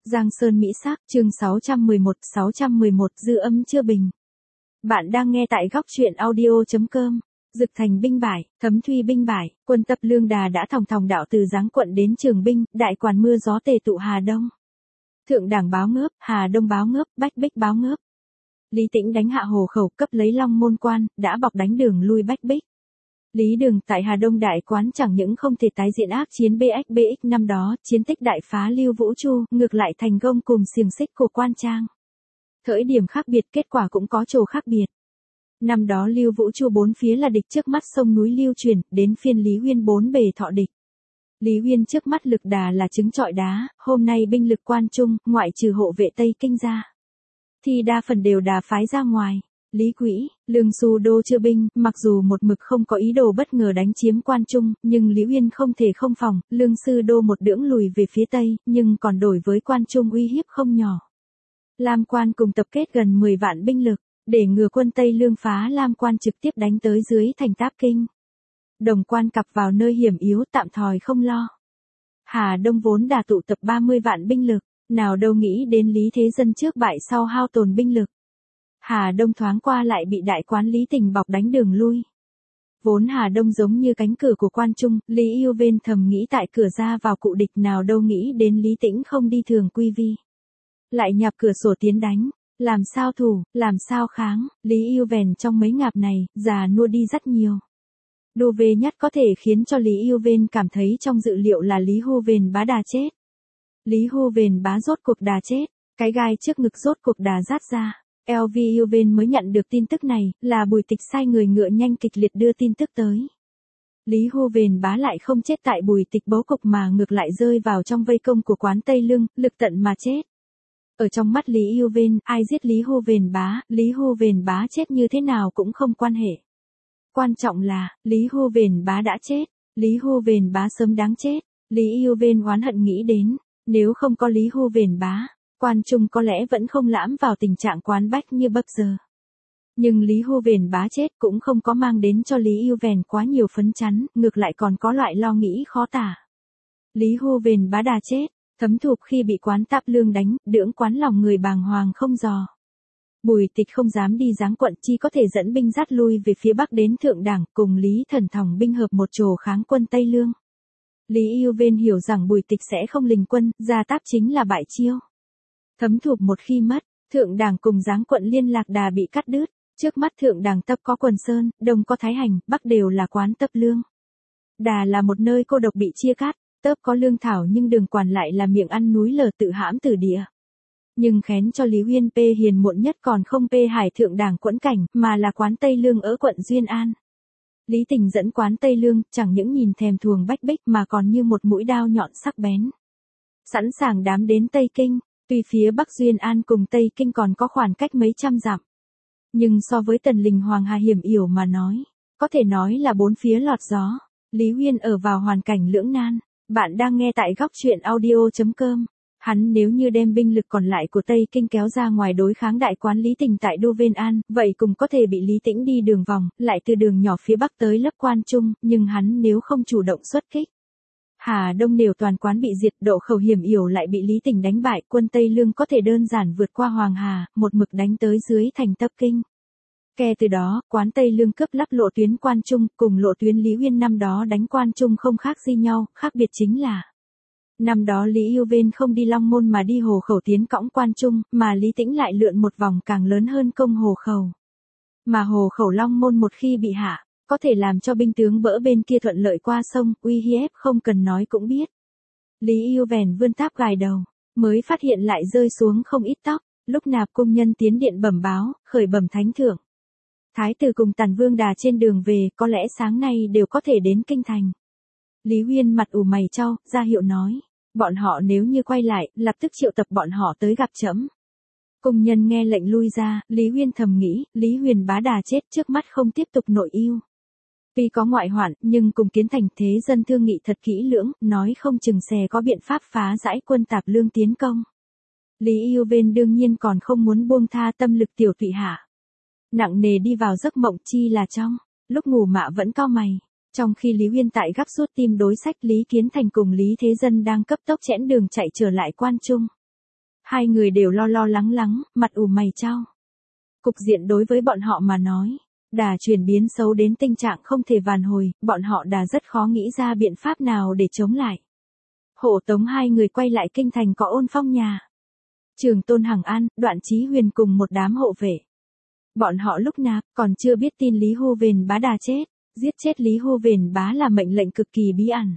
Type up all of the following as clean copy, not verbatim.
Giang Sơn Mỹ Sắc, chương 611 dư âm chưa bình. Bạn đang nghe tại góc truyện audio.com. Dực thành binh bại, Thấm Thuy binh bại, quân tập Lương Đà đã thòng thòng đạo từ Giáng quận đến Trường Binh, đại quản mưa gió tề tụ Hà Đông. Thượng Đảng báo ngớp, Hà Đông báo ngớp, Bách Bích báo ngớp. Lý Tĩnh đánh hạ Hồ Khẩu, cấp lấy Long Môn Quan, đã bọc đánh đường lui Bách Bích. Lý Đường tại Hà Đông đại quán chẳng những không thể tái diễn ác chiến BXBX năm đó, chiến tích đại phá Lưu Vũ Chu, ngược lại thành công cùng xiềng xích của Quan Trang. Thời điểm khác biệt, kết quả cũng có chỗ khác biệt. Năm đó Lưu Vũ Chu bốn phía là địch, trước mắt sông núi Lưu Truyền, đến phiên Lý Huyên bốn bề thọ địch. Lý Huyên trước mắt lực đà là trứng trọi đá, hôm nay binh lực Quan Trung, ngoại trừ hộ vệ Tây Kinh ra, thì đa phần đều đà phái ra ngoài. Lý Quỹ, Lương Xu Đô chưa binh, mặc dù một mực không có ý đồ bất ngờ đánh chiếm Quan Trung, nhưng Lý Uyên không thể không phòng, Lương Sư Đô một đưỡng lùi về phía Tây, nhưng còn đổi với Quan Trung uy hiếp không nhỏ. Lam Quan cùng tập kết gần 10 vạn binh lực, để ngừa quân Tây Lương phá Lam Quan trực tiếp đánh tới dưới thành Táp Kinh. Đồng Quan cặp vào nơi hiểm yếu, tạm thời không lo. Hà Đông vốn đã tụ tập 30 vạn binh lực, nào đâu nghĩ đến Lý Thế Dân trước bại sau hao tổn binh lực. Hà Đông thoáng qua lại bị đại quán Lý Tình bọc đánh đường lui. Vốn Hà Đông giống như cánh cửa của Quan Trung, Lý Yêu Vên thầm nghĩ tại cửa ra vào cụ địch, nào đâu nghĩ đến Lý Tĩnh không đi thường quy vi. Lại nhạp cửa sổ tiến đánh, làm sao thủ, làm sao kháng, Lý Yêu Vên trong mấy ngạp này, già nua đi rất nhiều. Đô về nhất có thể khiến cho Lý Yêu Vên cảm thấy trong dự liệu là Lý Hô Vền Bá đà chết. Lý Hô Vền Bá rốt cuộc đà chết, cái gai trước ngực rốt cuộc đà rát ra. LV Ilven mới nhận được tin tức này, là Bùi Tịch sai người ngựa nhanh kịch liệt đưa tin tức tới. Lý Hô Vền Bá lại không chết tại Bùi Tịch bố cục mà ngược lại rơi vào trong vây công của quán Tây Lương, lực tận mà chết. Ở trong mắt Lý Ilven, ai giết Lý Hô Vền Bá chết như thế nào cũng không quan hệ. Quan trọng là, Lý Hô Vền Bá đã chết, Lý Hô Vền Bá sớm đáng chết. Lý Ilven oán hận nghĩ đến, nếu không có Lý Hô Vền Bá, Quan Trung có lẽ vẫn không lãm vào tình trạng quán bách như bây giờ. Nhưng Lý Hô Vền Bá chết cũng không có mang đến cho Lý Yêu Vèn quá nhiều phấn chấn, ngược lại còn có loại lo nghĩ khó tả. Lý Hô Vền Bá đà chết, Thấm Thục khi bị quán Táp Lương đánh, đưỡng quán lòng người bàng hoàng không dò. Bùi Tịch không dám đi Giáng quận, chỉ có thể dẫn binh dắt lui về phía bắc đến Thượng Đảng, cùng Lý Thần Thòng binh hợp một chỗ kháng quân Tây Lương. Lý Yêu Vên hiểu rằng Bùi Tịch sẽ không lình quân, ra Táp chính là bại chiêu. Thấm Thục một khi mất, Thượng Đảng cùng Giáng quận liên lạc đà bị cắt đứt, trước mắt Thượng Đảng Tấp có Quần Sơn, Đông có Thái Hành, Bắc đều là quán Tấp Lương. Đà là một nơi cô độc bị chia cắt, Tấp có lương thảo nhưng đường quản lại là miệng ăn núi lở tự hãm tử địa. Nhưng khén cho Lý Huyên P hiền muộn nhất còn không P Hải Thượng Đảng quẫn cảnh, mà là quán Tây Lương ở quận Duyên An. Lý Tình dẫn quán Tây Lương, chẳng những nhìn thèm thuồng Bách Bích mà còn như một mũi đao nhọn sắc bén. Sẵn sàng đám đến Tây Kinh. Tuy phía Bắc Duyên An cùng Tây Kinh còn có khoảng cách mấy trăm dặm, nhưng so với Tần Lình Hoàng Hà hiểm yểu mà nói, có thể nói là bốn phía lọt gió. Lý Huyên ở vào hoàn cảnh lưỡng nan. Bạn đang nghe tại góc truyện audio.com. Hắn nếu như đem binh lực còn lại của Tây Kinh kéo ra ngoài đối kháng đại quán Lý Tình tại Đô Vên An, vậy cũng có thể bị Lý Tĩnh đi đường vòng, lại từ đường nhỏ phía Bắc tới lấp Quan Trung, nhưng hắn nếu không chủ động xuất kích, Hà Đông đều toàn quán bị diệt, độ khẩu hiểm yểu lại bị Lý Tình đánh bại, quân Tây Lương có thể đơn giản vượt qua Hoàng Hà, một mực đánh tới dưới thành Tấp Kinh. Kể từ đó, quán Tây Lương cướp lắp lộ tuyến Quan Trung, cùng lộ tuyến Lý Huyên năm đó đánh Quan Trung không khác gì nhau, khác biệt chính là năm đó Lý Yêu Vên không đi Long Môn mà đi Hồ Khẩu tiến cõng Quan Trung, mà Lý Tĩnh lại lượn một vòng càng lớn hơn công Hồ Khẩu. Mà Hồ Khẩu Long Môn một khi bị hạ, có thể làm cho binh tướng bỡ bên kia thuận lợi qua sông, uy hiếp không cần nói cũng biết. Lý Yêu Vèn vươn tháp gài đầu, mới phát hiện lại rơi xuống không ít tóc, lúc nạp công nhân tiến điện bẩm báo, khởi bẩm thánh thượng. Thái tử cùng Tần Vương Đà trên đường về, có lẽ sáng nay đều có thể đến kinh thành. Lý Huyên mặt ủ mày chau, ra hiệu nói, bọn họ nếu như quay lại, lập tức triệu tập bọn họ tới gặp trẫm. Công nhân nghe lệnh lui ra, Lý Huyên thầm nghĩ, Lý Huyền Bá đà chết trước mắt không tiếp tục nội yêu. Tuy có ngoại hoạn, nhưng cùng Kiến Thành thế dân thương nghị thật kỹ lưỡng, nói không chừng sẽ có biện pháp phá giải quân Tạp Lương tiến công. Lý Yêu Vên đương nhiên còn không muốn buông tha tâm lực tiểu tụy hạ. Nặng nề đi vào giấc mộng chi là trong, lúc ngủ mạ vẫn cau mày. Trong khi Lý Huyên tại gấp rút tim đối sách Lý Kiến Thành cùng Lý Thế Dân đang cấp tốc chẽn đường chạy trở lại Quan Trung. Hai người đều lo lo lắng lắng, mặt ủ mày chau. Cục diện đối với bọn họ mà nói, đã chuyển biến xấu đến tình trạng không thể vãn hồi, bọn họ đã rất khó nghĩ ra biện pháp nào để chống lại. Hộ tống hai người quay lại kinh thành có Ôn Phong nhà. Trường Tôn Hằng An, Đoạn Chí Huyền cùng một đám hộ vệ. Bọn họ lúc nạp còn chưa biết tin Lý Hô Vền Bá đã chết, giết chết Lý Hô Vền Bá là mệnh lệnh cực kỳ bí ẩn.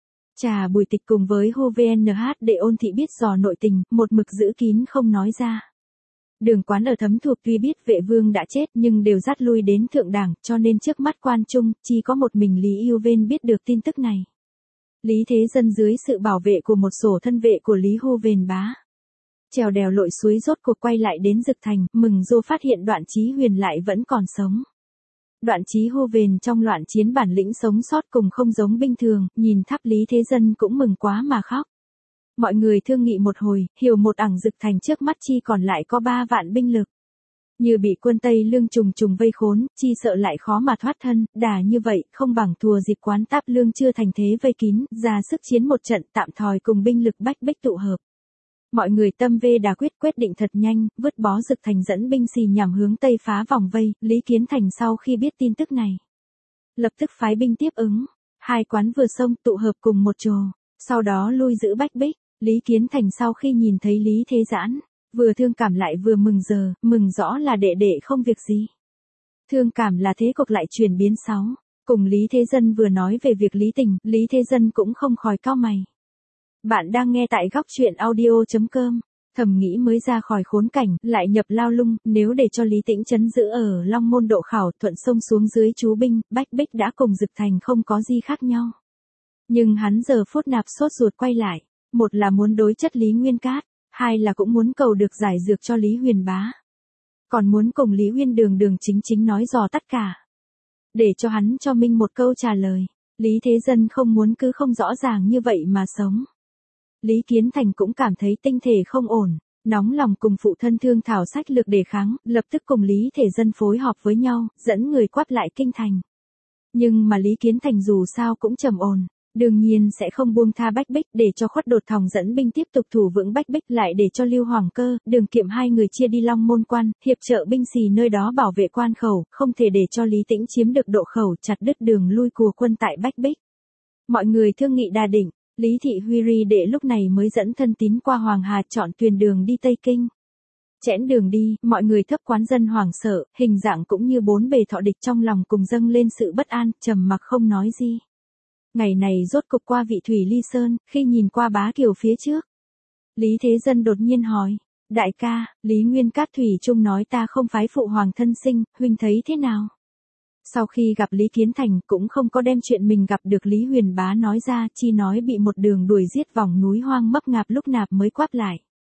Trà Bùi Tịch cùng với Hô VNH để Ôn thị biết dò nội tình, một mực giữ kín không nói ra. Đường Quán ở Thấm Thuộc tuy biết vệ vương đã chết nhưng đều dắt lui đến thượng đảng, cho nên trước mắt quan trung, chỉ có một mình Lý Yêu Vên biết được tin tức này. Lý Thế Dân dưới sự bảo vệ của một sổ thân vệ của Lý Hô Vền Bá, trèo đèo lội suối rốt cuộc quay lại đến Dực Thành, mừng rô phát hiện Đoạn Chí Huyền lại vẫn còn sống. Đoạn Chí Hô Vền trong loạn chiến bản lĩnh sống sót cùng không giống bình thường, nhìn thắp Lý Thế Dân cũng mừng quá mà khóc. Mọi người thương nghị một hồi, hiểu một ảng Dực Thành trước mắt chi còn lại có 3 vạn binh lực. Như bị quân Tây Lương trùng trùng vây khốn, chi sợ lại khó mà thoát thân, đà như vậy, không bằng thùa dịp Quán Táp Lương chưa thành thế vây kín, ra sức chiến một trận tạm thòi cùng binh lực bách bích tụ hợp. Mọi người tâm vê đà quyết định thật nhanh, vứt bó Dực Thành dẫn binh xì nhằm hướng Tây phá vòng vây, Lý Kiến Thành sau khi biết tin tức này, lập tức phái binh tiếp ứng, hai quán vừa xông tụ hợp cùng một chỗ, sau đó lui giữ bách bích. Lý Kiến Thành sau khi nhìn thấy Lý Thế Giãn, vừa thương cảm lại vừa mừng rõ là đệ đệ không việc gì. Thương cảm là thế cục lại chuyển biến xấu, cùng Lý Thế Dân vừa nói về việc Lý Tình, Lý Thế Dân cũng không khỏi cau mày. Bạn đang nghe tại góc truyện audio.com, thầm nghĩ mới ra khỏi khốn cảnh, lại nhập lao lung, nếu để cho Lý Tĩnh trấn giữ ở Long Môn Độ Khảo thuận sông xuống dưới chú binh, bách bích đã cùng Dực Thành không có gì khác nhau. Nhưng hắn giờ phút nạp sốt ruột quay lại. Một là muốn đối chất Lý Nguyên Cát, hai là cũng muốn cầu được giải dược cho Lý Huyền Bá. Còn muốn cùng Lý Huyên đường chính nói dò tất cả. Để cho hắn cho Minh một câu trả lời, Lý Thế Dân không muốn cứ không rõ ràng như vậy mà sống. Lý Kiến Thành cũng cảm thấy tinh thể không ổn, nóng lòng cùng phụ thân thương thảo sách lược đề kháng, lập tức cùng Lý Thể Dân phối hợp với nhau, dẫn người quát lại kinh thành. Nhưng mà Lý Kiến Thành dù sao cũng trầm ổn. Đương nhiên sẽ không buông tha Bách Bích để cho Khuất Đột Thòng dẫn binh tiếp tục thủ vững Bách Bích lại để cho Lưu Hoàng Cơ, Đường Kiệm hai người chia đi Long Môn Quan, hiệp trợ binh xì nơi đó bảo vệ quan khẩu, không thể để cho Lý Tĩnh chiếm được độ khẩu chặt đứt đường lui của quân tại Bách Bích. Mọi người thương nghị đa định, Lý Thị Huy Ri đệ lúc này mới dẫn thân tín qua Hoàng Hà chọn thuyền đường đi Tây Kinh. Chẽn đường đi, mọi người thấp quán dân hoảng sợ, hình dạng cũng như bốn bề thọ địch trong lòng cùng dâng lên sự bất an, trầm mặc không nói gì. Ngày này rốt cục qua vị Thủy Ly Sơn, khi nhìn qua Bá Kiều phía trước. Lý Thế Dân đột nhiên hỏi, đại ca, Lý Nguyên Cát Thủy Trung nói ta không phái phụ hoàng thân sinh, huynh thấy thế nào? Sau khi gặp Lý Kiến Thành cũng không có đem chuyện mình gặp được Lý Huyền Bá nói ra, chi nói bị một đường đuổi giết vòng núi hoang mấp ngạp lúc nạp mới quát lại.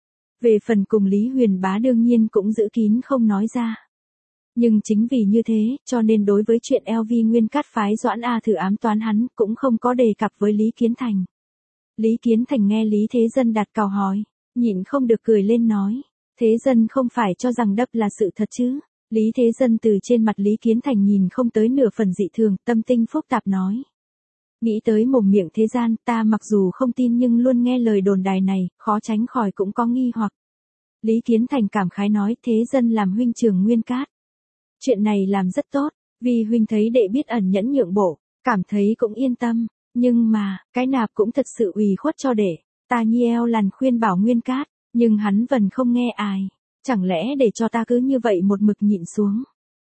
Về phần cùng Lý Huyền Bá đương nhiên cũng giữ kín không nói ra. Nhưng chính vì như thế, cho nên đối với chuyện LV Nguyên Cát phái Doãn A thử ám toán hắn, cũng không có đề cập với Lý Kiến Thành. Lý Kiến Thành nghe Lý Thế Dân đặt câu hỏi, nhịn không được cười lên nói, Thế Dân không phải cho rằng đập là sự thật chứ? Lý Thế Dân từ trên mặt Lý Kiến Thành nhìn không tới nửa phần dị thường, tâm tinh phức tạp nói. Nghĩ tới mồm miệng thế gian, ta mặc dù không tin nhưng luôn nghe lời đồn đài này, khó tránh khỏi cũng có nghi hoặc. Lý Kiến Thành cảm khái nói, Thế Dân làm huynh trưởng Nguyên Cát. Chuyện này làm rất tốt, vì huynh thấy đệ biết ẩn nhẫn nhượng bộ, cảm thấy cũng yên tâm, nhưng mà, cái nạp cũng thật sự ủy khuất cho đệ, ta nhi eo lằn khuyên bảo Nguyên Cát, nhưng hắn vẫn không nghe ai, chẳng lẽ để cho ta cứ như vậy một mực nhịn xuống.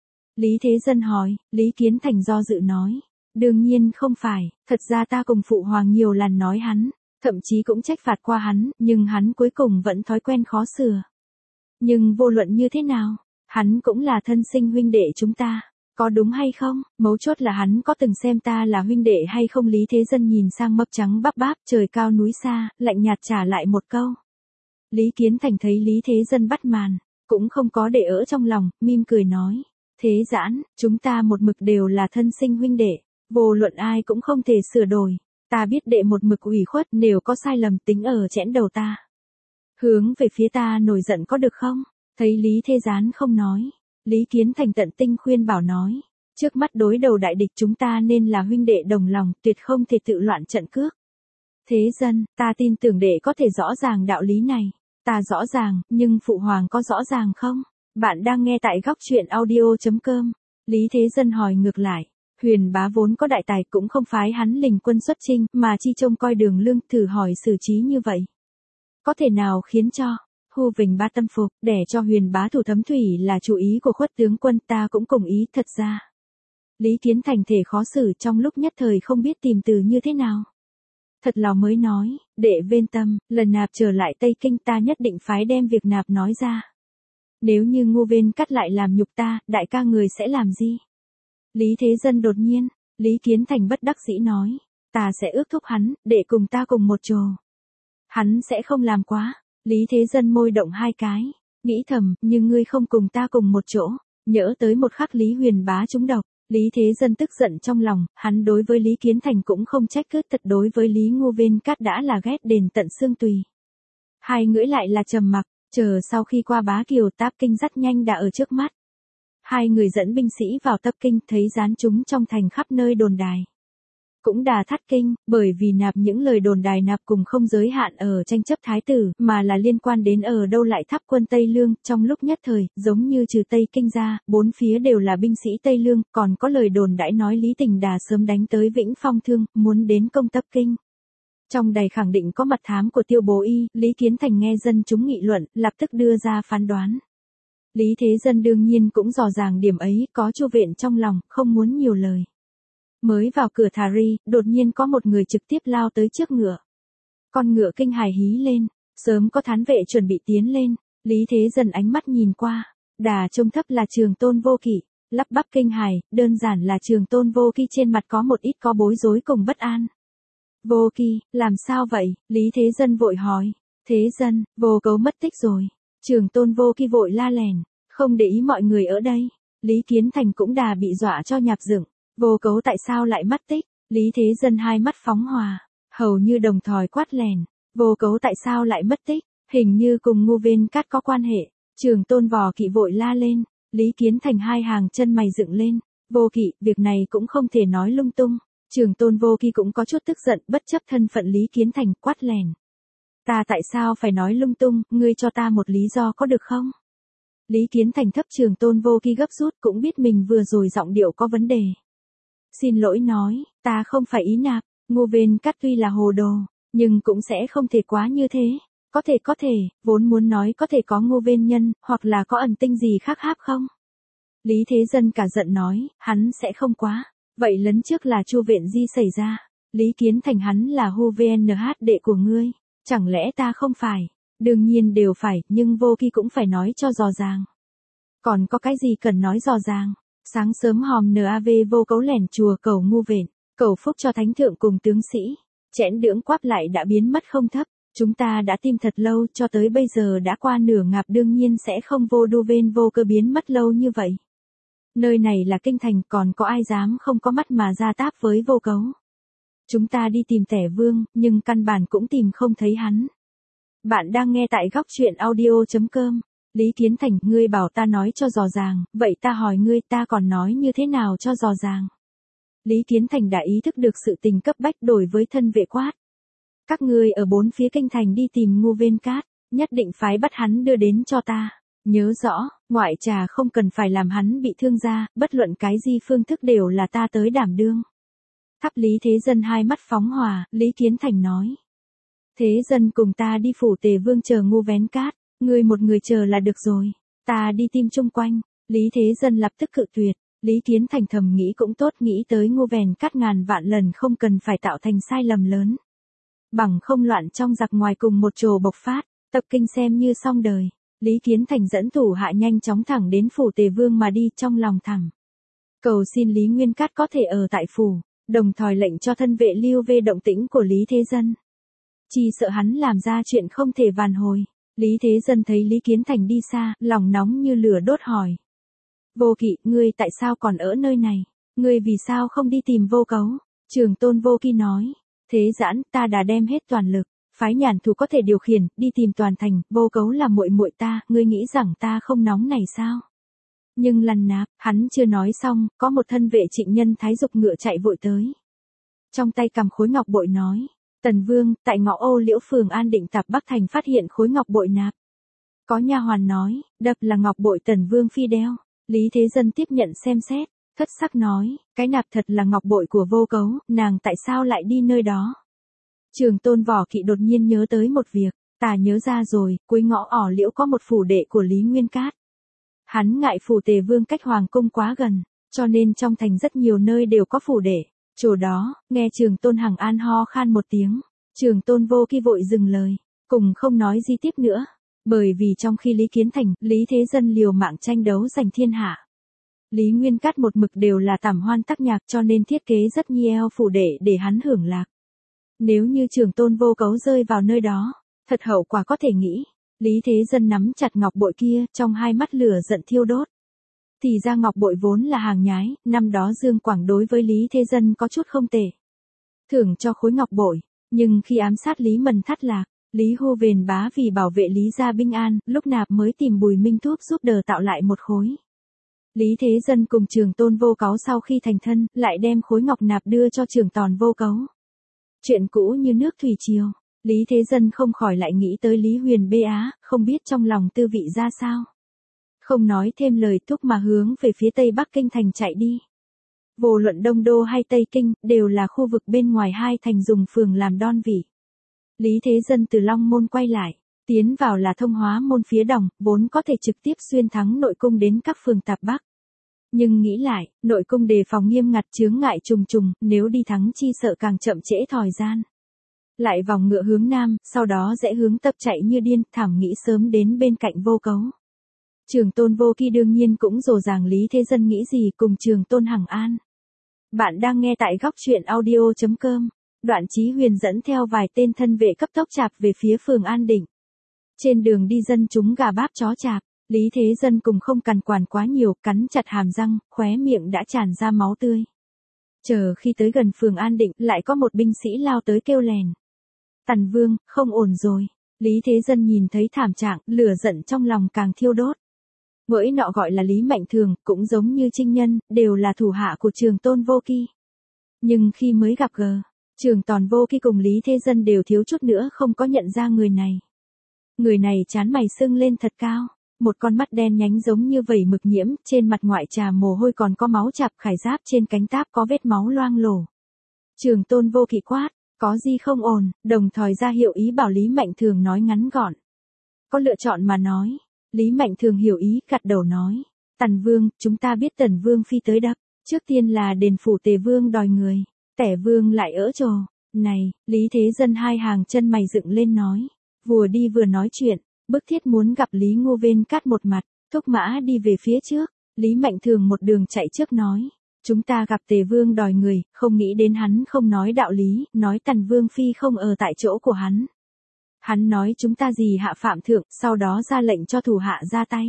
Lý Thế Dân hỏi, Lý Kiến Thành do dự nói, đương nhiên không phải, thật ra ta cùng phụ hoàng nhiều lần nói hắn, thậm chí cũng trách phạt qua hắn, nhưng hắn cuối cùng vẫn thói quen khó sửa. Nhưng vô luận như thế nào, hắn cũng là thân sinh huynh đệ chúng ta, có đúng hay không? Mấu chốt là hắn có từng xem ta là huynh đệ hay không? Lý Thế Dân nhìn sang mấp trắng bắp báp trời cao núi xa, lạnh nhạt trả lại một câu. Lý Kiến Thành thấy Lý Thế Dân bắt màn, cũng không có để ở trong lòng, mỉm cười nói. Thế Giãn, chúng ta một mực đều là thân sinh huynh đệ, vô luận ai cũng không thể sửa đổi. Ta biết đệ một mực ủy khuất, nếu có sai lầm tính ở chẽn đầu ta. Hướng về phía ta nổi giận có được không? Thấy Lý Thế Gián không nói, Lý Kiến Thành tận tinh khuyên bảo nói, trước mắt đối đầu đại địch chúng ta nên là huynh đệ đồng lòng, tuyệt không thể tự loạn trận cước. Thế Dân, ta tin tưởng đệ có thể rõ ràng đạo lý này, Ta rõ ràng, nhưng phụ hoàng có rõ ràng không? Bạn đang nghe tại góc truyện audio.com. Lý Thế Dân hỏi ngược lại. Huyền bá vốn có đại tài cũng không phái hắn lình quân xuất chinh, mà chi trông coi Đường Lương, thử hỏi xử trí như vậy. Có thể nào khiến cho Hu Vình Ba tâm phục, để cho Huyền bá thủ Thấm Thủy là chủ ý của Khuất tướng quân, ta cũng cùng ý. Thật ra, Lý Kiến Thành thể khó xử, trong lúc nhất thời không biết tìm từ như thế nào. Thật lòng mới nói, đệ Vên tâm, lần nạp trở lại Tây Kinh ta nhất định phái đem việc nạp nói ra. Nếu như Ngô Vên Cắt lại làm nhục ta, đại ca người sẽ làm gì? Lý Thế Dân đột nhiên, Lý Kiến Thành bất đắc dĩ nói, ta sẽ ước thúc hắn, để cùng ta cùng một chỗ. Hắn sẽ không làm quá. Lý Thế Dân môi động hai cái, nghĩ thầm, nhưng ngươi không cùng ta cùng một chỗ. Nhớ tới một khắc Lý Huyền bá trúng độc, Lý Thế Dân tức giận trong lòng, hắn đối với Lý Kiến Thành cũng không trách cứ, thật đối với Lý Ngô Vên Cát đã là ghét đến tận xương tùy. Hai người lại là trầm mặc, chờ sau khi qua Bá Kiều, Táp Kinh rất nhanh đã ở trước mắt. Hai người dẫn binh sĩ vào Táp Kinh, thấy gián chúng trong thành khắp nơi đồn đài. Cũng đà thắt kinh, bởi vì nạp những lời đồn đài nạp cùng không giới hạn ở tranh chấp thái tử, mà là liên quan đến ở đâu lại thắp quân Tây Lương, trong lúc nhất thời, giống như trừ Tây Kinh ra, bốn phía đều là binh sĩ Tây Lương, còn có lời đồn đãi nói Lý Tình Đà sớm đánh tới Vĩnh Phong Thương, muốn đến công Táp Kinh. Trong đài khẳng định có mật thám của Tiêu Bố Y, Lý Kiến Thành nghe dân chúng nghị luận, lập tức đưa ra phán đoán. Lý Thế Dân đương nhiên cũng dò dàng điểm ấy, có Chu Viện trong lòng, không muốn nhiều lời. Mới vào cửa thà ri, đột nhiên có một người trực tiếp lao tới trước ngựa. Con ngựa kinh hài hí lên, sớm có thán vệ chuẩn bị tiến lên, Lý Thế Dân ánh mắt nhìn qua, đà trông thấp là Trường Tôn Vô Kỵ, lắp bắp kinh hài, đơn giản là Trường Tôn Vô Kỵ trên mặt có một ít có bối rối cùng bất an. Vô Kỵ, làm sao vậy? Lý Thế Dân vội hỏi. Thế Dân, Vô Cấu mất tích rồi. Trường Tôn Vô Kỵ vội la lèn, không để ý mọi người ở đây. Lý Kiến Thành cũng đà bị dọa cho nhạp dựng. Vô Cấu tại sao lại mất tích? Lý Thế Dân hai mắt phóng hòa, hầu như đồng thời quát lèn. Vô Cấu tại sao lại mất tích? Hình như cùng Ngô Vên Cát có quan hệ. Trường Tôn Vò Kỵ vội la lên. Lý Kiến Thành hai hàng chân mày dựng lên. Vô Kỵ, việc này cũng không thể nói lung tung. Trường Tôn Vô Kỵ cũng có chút tức giận, bất chấp thân phận Lý Kiến Thành, quát lèn. Ta tại sao phải nói lung tung, ngươi cho ta một lý do có được không? Lý Kiến Thành thấp Trường Tôn Vô Kỵ gấp rút, cũng biết mình vừa rồi giọng điệu có vấn đề. Xin lỗi nói, ta không phải ý nạp, Ngô Vên Cát tuy là hồ đồ, nhưng cũng sẽ không thể quá như thế. Có thể, vốn muốn nói có thể có Ngô Vên Nhân, hoặc là có ẩn tinh gì khác háp không? Lý Thế Dân cả giận nói, hắn sẽ không quá. Vậy lấn trước là Chu Viện Di xảy ra. Lý Kiến Thành hắn là Hu VNH đệ của ngươi. Chẳng lẽ ta không phải? Đương nhiên đều phải, nhưng Vô Kỵ cũng phải nói cho rõ ràng. Còn có cái gì cần nói rõ ràng? Sáng sớm hòm NAV Vô Cấu lẻn chùa cầu Ngô Vện, cầu phúc cho thánh thượng cùng tướng sĩ. Chẽn đưỡng quáp lại đã biến mất không thấp. Chúng ta đã tìm thật lâu, cho tới bây giờ đã qua nửa ngạp, đương nhiên sẽ không vô đu ven vô cơ biến mất lâu như vậy. Nơi này là kinh thành, còn có ai dám không có mắt mà ra táp với Vô Cấu. Chúng ta đi tìm Tẻ Vương, nhưng căn bản cũng tìm không thấy hắn. Bạn đang nghe tại góc truyện audio.com. Lý Kiến Thành, ngươi bảo ta nói cho rõ ràng, vậy ta hỏi ngươi, ta còn nói như thế nào cho rõ ràng? Lý Kiến Thành đã ý thức được sự tình cấp bách, đổi với thân vệ quát. Các ngươi ở bốn phía kinh thành đi tìm Ngô Vên Cát, nhất định phái bắt hắn đưa đến cho ta. Nhớ rõ, ngoại trà không cần phải làm hắn bị thương ra, bất luận cái gì phương thức đều là ta tới đảm đương. Thắp Lý Thế Dân hai mắt phóng hòa, Lý Kiến Thành nói. Thế Dân cùng ta đi phủ Tề Vương chờ Ngô Vén Cát, ngươi một người chờ là được rồi, ta đi tìm chung quanh. Lý Thế Dân lập tức cự tuyệt, Lý Kiến Thành thầm nghĩ cũng tốt, nghĩ tới Ngô Vén Cát ngàn vạn lần không cần phải tạo thành sai lầm lớn. Bằng không loạn trong giặc ngoài cùng một chỗ bộc phát, Tập Kinh xem như xong đời. Lý Kiến Thành dẫn thủ hạ nhanh chóng thẳng đến phủ Tề Vương mà đi, trong lòng thẳng cầu xin Lý Nguyên Cát có thể ở tại phủ, đồng thời lệnh cho thân vệ lưu về động tĩnh của Lý Thế Dân. Chỉ sợ hắn làm ra chuyện không thể vãn hồi. Lý Thế Dân thấy Lý Kiến Thành đi xa, lòng nóng như lửa đốt hỏi. Vô Kỵ, ngươi tại sao còn ở nơi này? Ngươi vì sao không đi tìm Vô Cấu? Trường Tôn Vô Kỵ nói. Thế Giãn, ta đã đem hết toàn lực. Phái nhàn thủ có thể điều khiển, đi tìm toàn thành, Vô Cấu là muội muội ta, ngươi nghĩ rằng ta không nóng này sao? Nhưng lần nạp, hắn chưa nói xong, có một thân vệ Trịnh Nhân Thái giục ngựa chạy vội tới. Trong tay cầm khối ngọc bội nói, Tần Vương, tại ngõ Ô Liễu phường An Định Tạp Bắc Thành phát hiện khối ngọc bội nạp. Có nha hoàn nói, đập là ngọc bội Tần Vương phi đeo. Lý Thế Dân tiếp nhận xem xét, thất sắc nói, cái nạp thật là ngọc bội của Vô Cấu, nàng tại sao lại đi nơi đó? Trường Tôn Võ Kỵ đột nhiên nhớ tới một việc, ta nhớ ra rồi, cuối ngõ Ỏ Liễu có một phủ đệ của Lý Nguyên Cát. Hắn ngại phủ Tề Vương cách hoàng cung quá gần, cho nên trong thành rất nhiều nơi đều có phủ đệ. Chỗ đó, nghe Trường Tôn Hằng An ho khan một tiếng, Trường Tôn Vô Kỵ vội dừng lời, cùng không nói gì tiếp nữa, bởi vì trong khi Lý Kiến Thành, Lý Thế Dân liều mạng tranh đấu giành thiên hạ. Lý Nguyên Cát một mực đều là tảm hoan tắc nhạc cho nên thiết kế rất nhiều phủ đệ để hắn hưởng lạc. Nếu như Trường Tôn Vô Cấu rơi vào nơi đó, thật hậu quả có thể nghĩ. Lý Thế Dân nắm chặt ngọc bội kia, trong hai mắt lửa giận thiêu đốt. Thì ra ngọc bội vốn là hàng nhái, năm đó Dương Quảng đối với Lý Thế Dân có chút không tệ. Thưởng cho khối ngọc bội, nhưng khi ám sát Lý Mần thất lạc, Lý Hô Vền Bá vì bảo vệ Lý gia bình an, lúc nạp mới tìm Bùi Minh Thúc giúp đỡ tạo lại một khối. Lý Thế Dân cùng Trường Tôn Vô Cấu sau khi thành thân, lại đem khối ngọc nạp đưa cho Trường Tòn Vô Cấu. Chuyện cũ như nước thủy triều, Lý Thế Dân không khỏi lại nghĩ tới Lý Huyền Bê Á, không biết trong lòng tư vị ra sao. Không nói thêm lời thúc mà hướng về phía Tây Bắc Kinh thành chạy đi. Vô luận Đông Đô hay Tây Kinh, đều là khu vực bên ngoài hai thành dùng phường làm đon vị. Lý Thế Dân từ Long Môn quay lại, tiến vào là Thông Hóa Môn phía Đồng, vốn có thể trực tiếp xuyên thắng nội cung đến các phường Tạp Bắc. Nhưng nghĩ lại, nội cung đề phòng nghiêm ngặt chướng ngại trùng trùng, nếu đi thắng chi sợ càng chậm trễ thời gian. Lại vòng ngựa hướng Nam, sau đó rẽ hướng tập chạy như điên, thảm nghĩ sớm đến bên cạnh Vô Cấu. Trường Tôn Vô Kỵ đương nhiên cũng rồ ràng Lý Thế Dân nghĩ gì cùng Trường Tôn Hằng An. Bạn đang nghe tại góc truyện audio.com. Đoạn Chí Huyền dẫn theo vài tên thân vệ cấp tốc chạp về phía phường An Định. Trên đường đi dân chúng gà báp chó chạp, Lý Thế Dân cùng không cằn quản quá nhiều, cắn chặt hàm răng, khóe miệng đã tràn ra máu tươi. Chờ khi tới gần phường An Định, lại có một binh sĩ lao tới kêu lèn. Tần Vương, không ổn rồi. Lý Thế Dân nhìn thấy thảm trạng, lửa giận trong lòng càng thiêu đốt. Ngỗi nọ gọi là Lý Mạnh Thường, cũng giống như Trinh Nhân, đều là thủ hạ của Trường Tôn Vô Kỵ. Nhưng khi mới gặp Trường Tòn Vô Kỵ cùng Lý Thế Dân đều thiếu chút nữa không có nhận ra người này. Người này trán mày sưng lên thật cao, một con mắt đen nhánh giống như vẩy mực nhiễm, trên mặt ngoại trà mồ hôi còn có máu chạp khải giáp, trên cánh táp có vết máu loang lổ. Trường Tôn Vô Kỵ quát, có gì không ổn, đồng thời ra hiệu ý bảo Lý Mạnh Thường nói ngắn gọn. Có lựa chọn mà nói. Lý Mạnh Thường hiểu ý, gật đầu nói. Tần Vương, chúng ta biết Tần Vương phi tới đập. Trước tiên là đền phủ Tề Vương đòi người. Tể Vương lại ỡ trồ. Này, Lý Thế Dân hai hàng chân mày dựng lên nói. Vừa đi vừa nói chuyện, bức thiết muốn gặp Lý Ngô Vên Cát một mặt. Thúc mã đi về phía trước. Lý Mạnh Thường một đường chạy trước nói. Chúng ta gặp Tề Vương đòi người, không nghĩ đến hắn không nói đạo lý, nói Tần Vương phi không ở tại chỗ của hắn. Hắn nói chúng ta gì hạ phạm thượng, sau đó ra lệnh cho thủ hạ ra tay.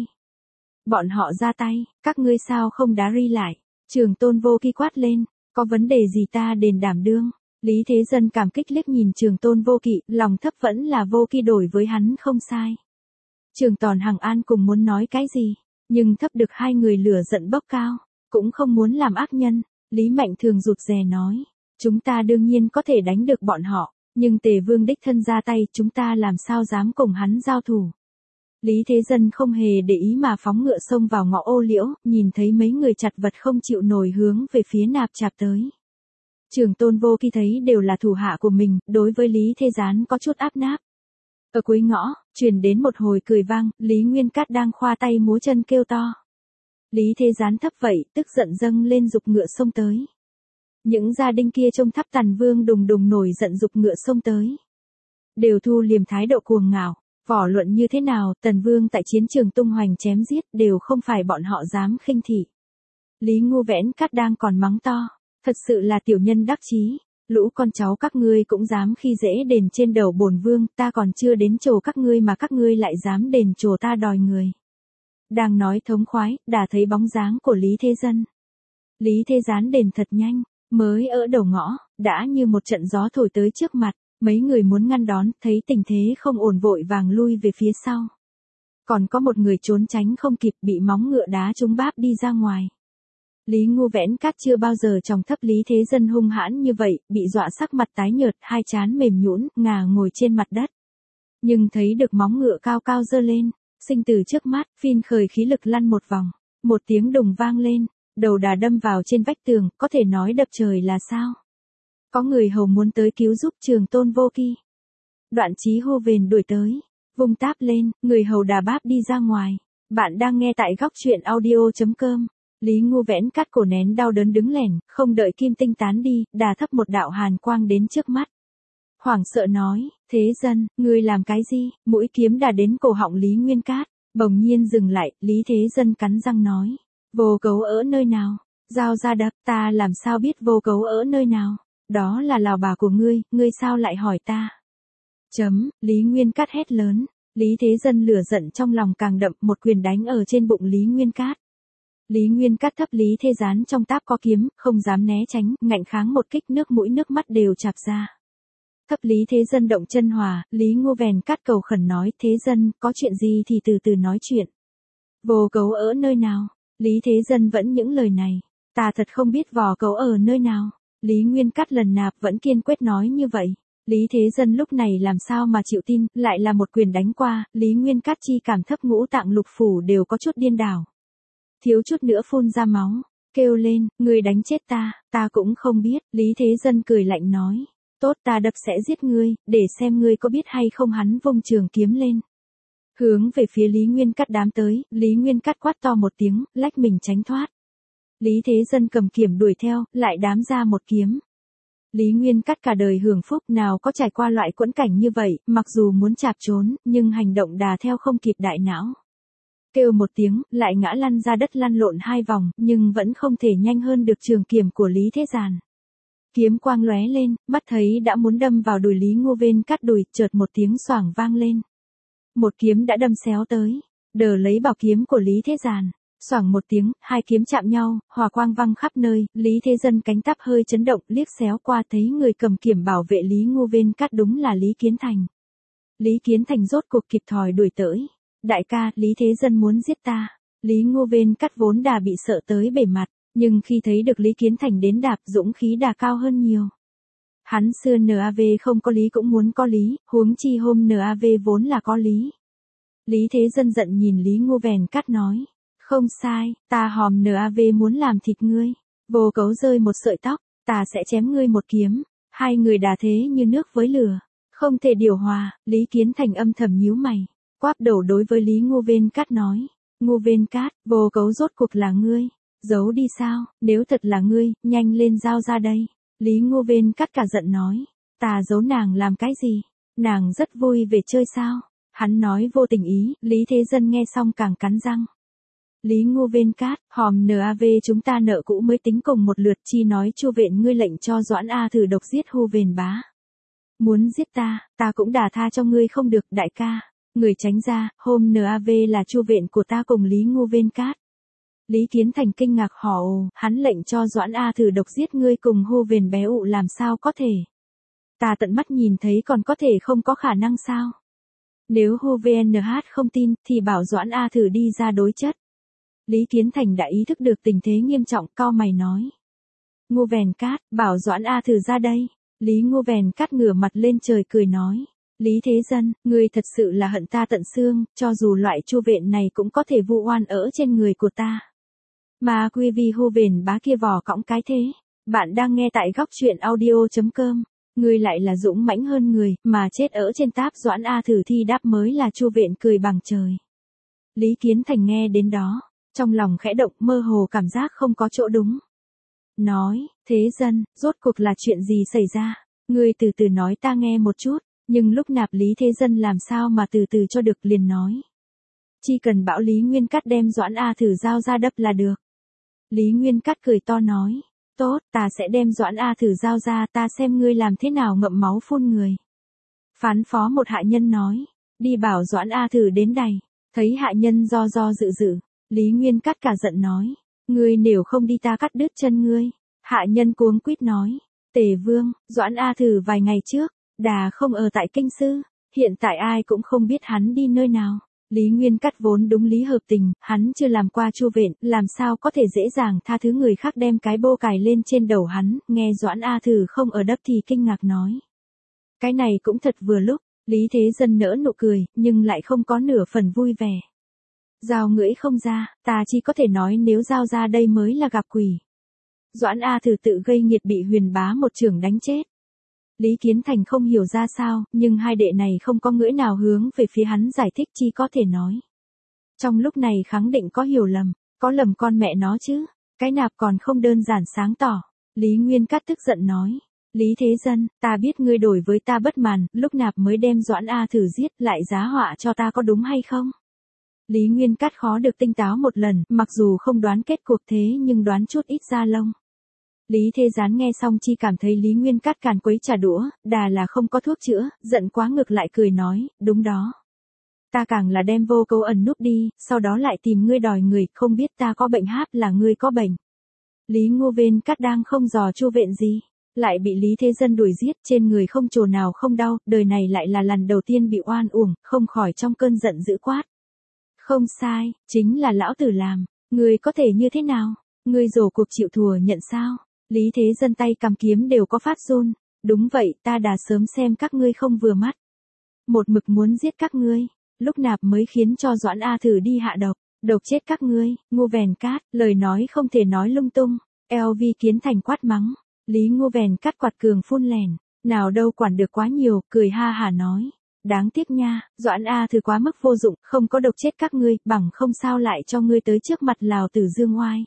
Bọn họ ra tay, các ngươi sao không đá ri lại. Trường Tôn Vô Kỵ quát lên, có vấn đề gì ta đền đảm đương. Lý Thế Dân cảm kích liếc nhìn Trường Tôn Vô Kỵ, lòng thấp vẫn là Vô Kỵ đổi với hắn không sai. Trường Tòn Hằng An cùng muốn nói cái gì, nhưng thấp được hai người lửa giận bốc cao, cũng không muốn làm ác nhân. Lý Mạnh Thường rụt rè nói, chúng ta đương nhiên có thể đánh được bọn họ. Nhưng Tề Vương đích thân ra tay, chúng ta làm sao dám cùng hắn giao thủ. Lý Thế Dân không hề để ý mà phóng ngựa xông vào ngõ Ô Liễu, nhìn thấy mấy người chặt vật không chịu nổi hướng về phía nạp chạp tới. Trường Tôn Vô Kỵ thấy đều là thủ hạ của mình, đối với Lý Thế Gián có chút áp náp. Ở cuối ngõ, truyền đến một hồi cười vang, Lý Nguyên Cát đang khoa tay múa chân kêu to. Lý Thế Gián thấp vậy, tức giận dâng lên giục ngựa xông tới. Những gia đình kia trông thắp Tần Vương đùng đùng nổi giận giục ngựa xông tới. Đều thu liềm thái độ cuồng ngạo, vỏ luận như thế nào, Tần Vương tại chiến trường tung hoành chém giết đều không phải bọn họ dám khinh thị. Lý Ngô Vẽn Cát đang còn mắng to, thật sự là tiểu nhân đắc chí, lũ con cháu các ngươi cũng dám khi dễ đền trên đầu bổn vương, ta còn chưa đến chồ các ngươi mà các ngươi lại dám đền chồ ta đòi người. Đang nói thống khoái, đã thấy bóng dáng của Lý Thế Dân. Lý Thế Gián đền thật nhanh. Mới ở đầu ngõ, đã như một trận gió thổi tới trước mặt, mấy người muốn ngăn đón, thấy tình thế không ổn vội vàng lui về phía sau. Còn có một người trốn tránh không kịp bị móng ngựa đá trúng báp đi ra ngoài. Lý Ngu Vẽn Cát chưa bao giờ tròng thấp Lý Thế Dân hung hãn như vậy, bị dọa sắc mặt tái nhợt, hai trán mềm nhũn, ngả ngồi trên mặt đất. Nhưng thấy được móng ngựa cao cao giơ lên, sinh tử trước mắt, phin khởi khí lực lăn một vòng, một tiếng đùng vang lên, đầu đà đâm vào trên vách tường, có thể nói đập trời là sao. Có người hầu muốn tới cứu giúp Trường Tôn Vô Kỳ. Đoạn Chí hô vền đuổi tới, vung táp lên, người hầu đà báp đi ra ngoài. Bạn đang nghe tại góc truyện audio.com. Lý Ngu Vẽn Cát cổ nén đau đớn đứng lẻn, không đợi kim tinh tán đi, đà thấp một đạo hàn quang đến trước mắt. Hoảng sợ nói, Thế Dân, ngươi làm cái gì? Mũi kiếm đà đến cổ họng Lý Nguyên Cát, bỗng nhiên dừng lại, Lý Thế Dân cắn răng nói, vô cấu ở nơi nào? Giao ra đập, ta làm sao biết vô cấu ở nơi nào? Đó là lào bà của ngươi sao lại hỏi ta? Lý Nguyên Cát hét lớn, Lý Thế Dân lửa giận trong lòng càng đậm, một quyền đánh ở trên bụng Lý Nguyên Cát. Lý Nguyên Cát thấp Lý Thế Gián trong táp có kiếm, không dám né tránh, ngạnh kháng một kích, nước mũi nước mắt đều chạp ra. Thấp Lý Thế Dân động chân hòa, Lý Ngu Vèn Cát cầu khẩn nói, Thế Dân, có chuyện gì thì từ từ nói chuyện. Vô cấu ở nơi nào? Lý Thế Dân vẫn những lời này, ta thật không biết vò cấu ở nơi nào. Lý Nguyên Cát lần nạp vẫn kiên quyết nói như vậy. Lý Thế Dân lúc này làm sao mà chịu tin, lại là một quyền đánh qua, Lý Nguyên Cát chi cảm thấp ngũ tạng lục phủ đều có chút điên đảo. Thiếu chút nữa phun ra máu, kêu lên, ngươi đánh chết ta cũng không biết, Lý Thế Dân cười lạnh nói, tốt ta đập sẽ giết ngươi, để xem ngươi có biết hay không. Hắn vung trường kiếm lên. Hướng về phía Lý Nguyên Cát đám tới, Lý Nguyên Cát quát to một tiếng, lách mình tránh thoát. Lý Thế Dân cầm kiếm đuổi theo, lại đám ra một kiếm. Lý Nguyên Cát cả đời hưởng phúc nào có trải qua loại quẫn cảnh như vậy, mặc dù muốn chạp trốn, nhưng hành động đà theo không kịp đại não. Kêu một tiếng, lại ngã lăn ra đất lăn lộn hai vòng, nhưng vẫn không thể nhanh hơn được trường kiếm của Lý Thế Giàn. Kiếm quang lóe lên, mắt thấy đã muốn đâm vào đùi Lý Ngu Vên Cát đùi, chợt một tiếng xoảng vang lên. Một kiếm đã đâm xéo tới, đờ lấy bảo kiếm của Lý Thế Giàn. Xoảng một tiếng, hai kiếm chạm nhau, hỏa quang văng khắp nơi, Lý Thế Dân cánh táp hơi chấn động, liếc xéo qua thấy người cầm kiếm bảo vệ Lý Ngu Vên Cát đúng là Lý Kiến Thành. Lý Kiến Thành rốt cuộc kịp thời đuổi tới. Đại ca, Lý Thế Dân muốn giết ta. Lý Ngu Vên Cát vốn đà bị sợ tới bể mặt, nhưng khi thấy được Lý Kiến Thành đến đạp, dũng khí đà cao hơn nhiều. Hắn xưa NAV không có lý cũng muốn có lý, huống chi hôm NAV vốn là có lý. Lý Thế Dân giận nhìn Lý Ngu Vèn Cát nói, không sai, ta hòm NAV muốn làm thịt ngươi. Vô cấu rơi một sợi tóc, ta sẽ chém ngươi một kiếm. Hai người đà thế như nước với lửa, không thể điều hòa. Lý Kiến Thành âm thầm nhíu mày, quáp đầu đối với Lý Ngu Vên Cát nói, Ngu Vên Cát, vô cấu rốt cuộc là ngươi, giấu đi sao? Nếu thật là ngươi, nhanh lên giao ra đây. Lý Ngu Vên Cát cả giận nói, ta giấu nàng làm cái gì? Nàng rất vui về chơi sao? Hắn nói vô tình ý, Lý Thế Dân nghe xong càng cắn răng. Lý Ngu Vên Cát, hòm NAV chúng ta nợ cũ mới tính cùng một lượt, chi nói Chu Vện ngươi lệnh cho Doãn A Thử độc giết Hu Vền Bá. Muốn giết ta cũng đả tha cho ngươi không được, đại ca. Người tránh ra, hôm NAV là Chu Vện của ta cùng Lý Ngu Vên Cát. Lý Kiến Thành kinh ngạc hò ồ, hắn lệnh cho Doãn A Thử độc giết ngươi cùng Hu Vền bé ụ làm sao có thể. Ta tận mắt nhìn thấy còn có thể không có khả năng sao. Nếu Hu VNH không tin, thì bảo Doãn A Thử đi ra đối chất. Lý Kiến Thành đã ý thức được tình thế nghiêm trọng, cau mày nói. Ngu Vèn Cát, bảo Doãn A Thử ra đây. Lý Ngu Vèn Cát ngửa mặt lên trời cười nói. Lý Thế Dân, ngươi thật sự là hận ta tận xương, cho dù loại Chu Vện này cũng có thể vu oan ở trên người của ta. Mà quy vi Hu Vền Bá kia vò cõng cái thế. Bạn đang nghe tại góc truyện audio.com. Ngươi lại là dũng mãnh hơn người, mà chết ở trên táp Doãn A Thử thi đáp mới là Chu Vện cười bằng trời. Lý Kiến Thành nghe đến đó, trong lòng khẽ động, mơ hồ cảm giác không có chỗ đúng. Nói, Thế Dân, rốt cuộc là chuyện gì xảy ra? Ngươi từ từ nói ta nghe một chút. Nhưng lúc nạp Lý Thế Dân làm sao mà từ từ cho được, liền nói. Chỉ cần bảo Lý Nguyên Cát đem Doãn A Thử giao ra đập là được. Lý Nguyên Cát cười to nói. Tốt, ta sẽ đem Doãn A Thử giao ra, ta xem ngươi làm thế nào ngậm máu phun người. Phán phó một hạ nhân nói. Đi bảo Doãn A Thử đến đày. Thấy hạ nhân do dự. Lý Nguyên Cát cả giận nói. Ngươi nếu không đi ta cắt đứt chân ngươi. Hạ nhân cuống quýt nói. Tề Vương, Doãn A Thử vài ngày trước. Đà không ở tại kinh sư, hiện tại ai cũng không biết hắn đi nơi nào. Lý Nguyên Cát vốn đúng lý hợp tình, hắn chưa làm qua chu vện, làm sao có thể dễ dàng tha thứ người khác đem cái bô cài lên trên đầu hắn, nghe Doãn A Thử không ở đất thì kinh ngạc nói. Cái này cũng thật vừa lúc, Lý Thế Dân nỡ nụ cười, nhưng lại không có nửa phần vui vẻ. Giao ngưỡi không ra, ta chỉ có thể nói nếu giao ra đây mới là gặp quỷ. Doãn A Thử tự gây nghiệt bị Huyền Bá một chưởng đánh chết. Lý Kiến Thành không hiểu ra sao, nhưng hai đệ này không có ngưỡi nào hướng về phía hắn giải thích chi có thể nói. Trong lúc này khẳng định có hiểu lầm, có lầm con mẹ nó chứ, cái nạp còn không đơn giản sáng tỏ. Lý Nguyên Cát tức giận nói, Lý Thế Dân, ta biết ngươi đổi với ta bất màn, lúc nạp mới đem Doãn A Thử giết lại giá họa cho ta có đúng hay không? Lý Nguyên Cát khó được tinh táo một lần, mặc dù không đoán kết cuộc thế nhưng đoán chút ít da lông. Lý Thế Gián nghe xong chi cảm thấy Lý Nguyên Cát càn quấy trà đũa, đà là không có thuốc chữa, giận quá ngược lại cười nói, đúng đó. Ta càng là đem vô cấu ẩn núp đi, sau đó lại tìm ngươi đòi người, không biết ta có bệnh háp là ngươi có bệnh. Lý Ngô Viên Cát đang không dò chu vện gì, lại bị Lý Thế Dân đuổi giết, trên người không chỗ nào không đau, đời này lại là lần đầu tiên bị oan uổng, không khỏi trong cơn giận dữ quát. Không sai, chính là lão tử làm, ngươi có thể như thế nào? Ngươi rồ cuộc chịu thùa nhận sao? Lý Thế Dân tay cầm kiếm đều có phát run. Đúng vậy, ta đã sớm xem các ngươi không vừa mắt. Một mực muốn giết các ngươi, lúc nạp mới khiến cho Doãn A Thử đi hạ độc, độc chết các ngươi. Ngô Vèn Cát, lời nói không thể nói lung tung. LV Kiến Thành quát mắng. Lý Ngô Vèn Cát quạt cường phun lèn, nào đâu quản được quá nhiều, cười ha hả nói. Đáng tiếc nha, Doãn A Thử quá mức vô dụng, không có độc chết các ngươi, bằng không sao lại cho ngươi tới trước mặt Lào Tử Dương oai.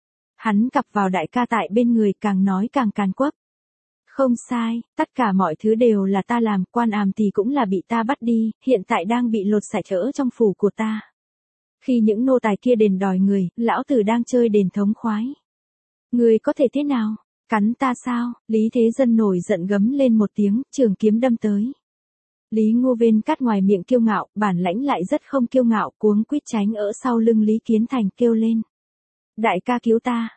Hắn cặp vào đại ca tại bên người càng nói càng càn quấp. Không sai, tất cả mọi thứ đều là ta làm, quan àm thì cũng là bị ta bắt đi, hiện tại đang bị lột sạch ở trong phủ của ta. Khi những nô tài kia đền đòi người, lão tử đang chơi đền thống khoái. Người có thể thế nào? Cắn ta sao? Lý Thế Dân nổi giận gấm lên một tiếng, trường kiếm đâm tới. Lý Ngô Viên Cát ngoài miệng kiêu ngạo, bản lãnh lại rất không kiêu ngạo, cuống quýt tránh ở sau lưng Lý Kiến Thành kêu lên. Đại ca cứu ta,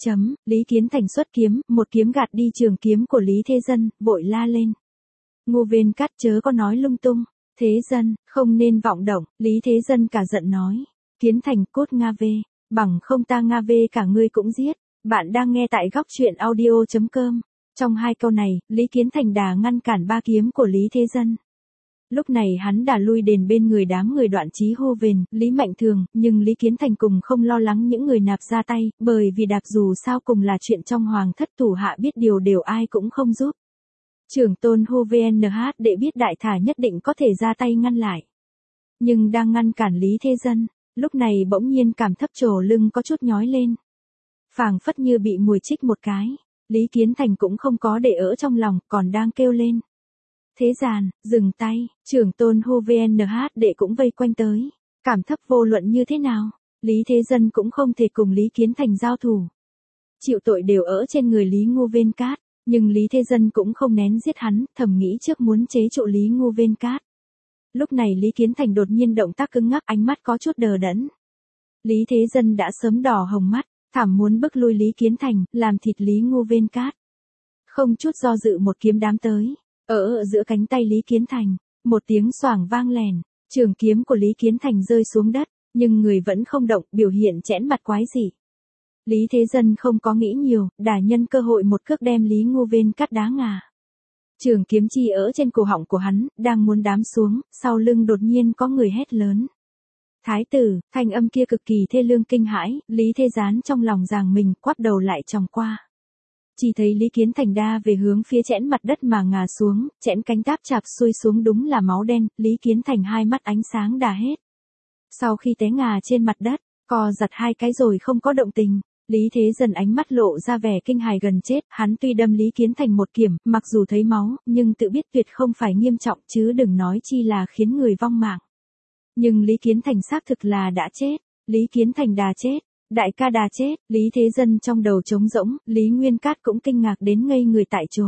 Lý Kiến Thành xuất kiếm, một kiếm gạt đi trường kiếm của Lý Thế Dân, vội la lên. Ngô Viên Cát chớ có nói lung tung, Thế Dân, không nên vọng động, Lý Thế Dân cả giận nói. Kiến Thành cốt Nga về, bằng không ta Nga về cả ngươi cũng giết. Bạn đang nghe tại góc truyện audio.com. Trong hai câu này, Lý Kiến Thành đà ngăn cản ba kiếm của Lý Thế Dân. Lúc này hắn đã lui đền bên người đám người Đoạn Chí Hô Vền, Lý Mạnh Thường, nhưng Lý Kiến Thành cùng không lo lắng những người nạp ra tay, bởi vì đạp dù sao cùng là chuyện trong hoàng thất thủ hạ biết điều đều ai cũng không giúp. Trưởng tôn Hô VNH để biết đại thả nhất định có thể ra tay ngăn lại. Nhưng đang ngăn cản Lý Thế Dân, lúc này bỗng nhiên cảm thấp trồ lưng có chút nhói lên. Phảng phất như bị mùi chích một cái, Lý Kiến Thành cũng không có để ở trong lòng, còn đang kêu lên. Thế giàn, dừng tay, trưởng tôn Hô VNH đệ cũng vây quanh tới. Cảm thấp vô luận như thế nào, Lý Thế Dân cũng không thể cùng Lý Kiến Thành giao thủ. Chịu tội đều ở trên người Lý Ngô Viên Cát, nhưng Lý Thế Dân cũng không nén giết hắn, thầm nghĩ trước muốn chế trụ Lý Ngô Viên Cát. Lúc này Lý Kiến Thành đột nhiên động tác cứng ngắc, ánh mắt có chút đờ đẫn. Lý Thế Dân đã sớm đỏ hồng mắt, thảm muốn bức lui Lý Kiến Thành, làm thịt Lý Ngô Viên Cát. Không chút do dự một kiếm đám tới. Ở giữa cánh tay Lý Kiến Thành, một tiếng xoảng vang lèn, trường kiếm của Lý Kiến Thành rơi xuống đất, nhưng người vẫn không động, biểu hiện chẽn mặt quái dị. Lý Thế Dân không có nghĩ nhiều, đả nhân cơ hội một cước đem Lý Ngô Viên Cát đá ngã. Trường kiếm chi ở trên cổ họng của hắn, đang muốn đám xuống, sau lưng đột nhiên có người hét lớn. Thái tử, thanh âm kia cực kỳ thê lương kinh hãi, Lý Thế Gián trong lòng ràng mình, quắp đầu lại tròng qua. Chỉ thấy Lý Kiến Thành đa về hướng phía chẽn mặt đất mà ngả xuống, chẽn cánh táp chạp xuôi xuống đúng là máu đen, Lý Kiến Thành hai mắt ánh sáng đà hết. Sau khi té ngả trên mặt đất, co giật hai cái rồi không có động tình, Lý Thế Dân ánh mắt lộ ra vẻ kinh hài gần chết, hắn tuy đâm Lý Kiến Thành một kiểm, mặc dù thấy máu, nhưng tự biết tuyệt không phải nghiêm trọng chứ đừng nói chi là khiến người vong mạng. Nhưng Lý Kiến Thành xác thực là đã chết, Lý Kiến Thành đà chết. Đại ca đà chết, Lý Thế Dân trong đầu trống rỗng, Lý Nguyên Cát cũng kinh ngạc đến ngây người tại chỗ.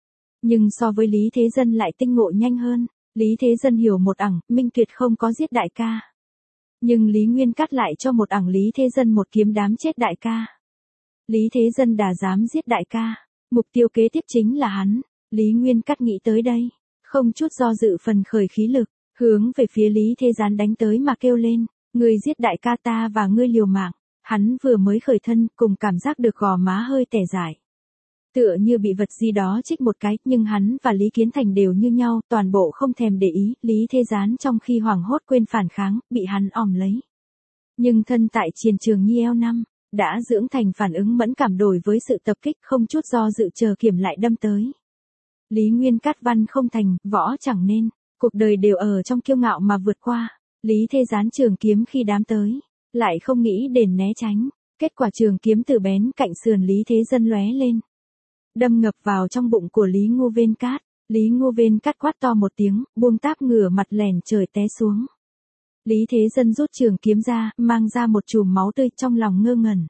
Nhưng so với Lý Thế Dân lại tinh ngộ nhanh hơn, Lý Thế Dân hiểu một ẳng, Minh Tuyệt không có giết đại ca. Nhưng Lý Nguyên Cát lại cho một ẳng Lý Thế Dân một kiếm đám chết đại ca. Lý Thế Dân đã dám giết đại ca, mục tiêu kế tiếp chính là hắn, Lý Nguyên Cát nghĩ tới đây, không chút do dự phần khởi khí lực, hướng về phía Lý Thế Gián đánh tới mà kêu lên, ngươi giết đại ca ta và ngươi liều mạng. Hắn vừa mới khởi thân, cùng cảm giác được gò má hơi tẻ dại. Tựa như bị vật gì đó chích một cái, nhưng hắn và Lý Kiến Thành đều như nhau, toàn bộ không thèm để ý, Lý Thế Gián trong khi hoảng hốt quên phản kháng, bị hắn ỏm lấy. Nhưng thân tại chiến trường Nhi eo năm, đã dưỡng thành phản ứng mẫn cảm đổi với sự tập kích không chút do dự chờ kiểm lại đâm tới. Lý Nguyên cát văn không thành, võ chẳng nên, cuộc đời đều ở trong kiêu ngạo mà vượt qua. Lý Thế Gián trường kiếm khi đám tới, lại không nghĩ đền né tránh, kết quả trường kiếm từ bén cạnh sườn Lý Thế Dân lóe lên, đâm ngập vào trong bụng của Lý Ngô Viên Cát. Lý Ngô Viên Cát quát to một tiếng, buông táp ngửa mặt lèn trời té xuống. Lý Thế Dân rút trường kiếm ra, mang ra một chùm máu tươi, trong lòng ngơ ngẩn.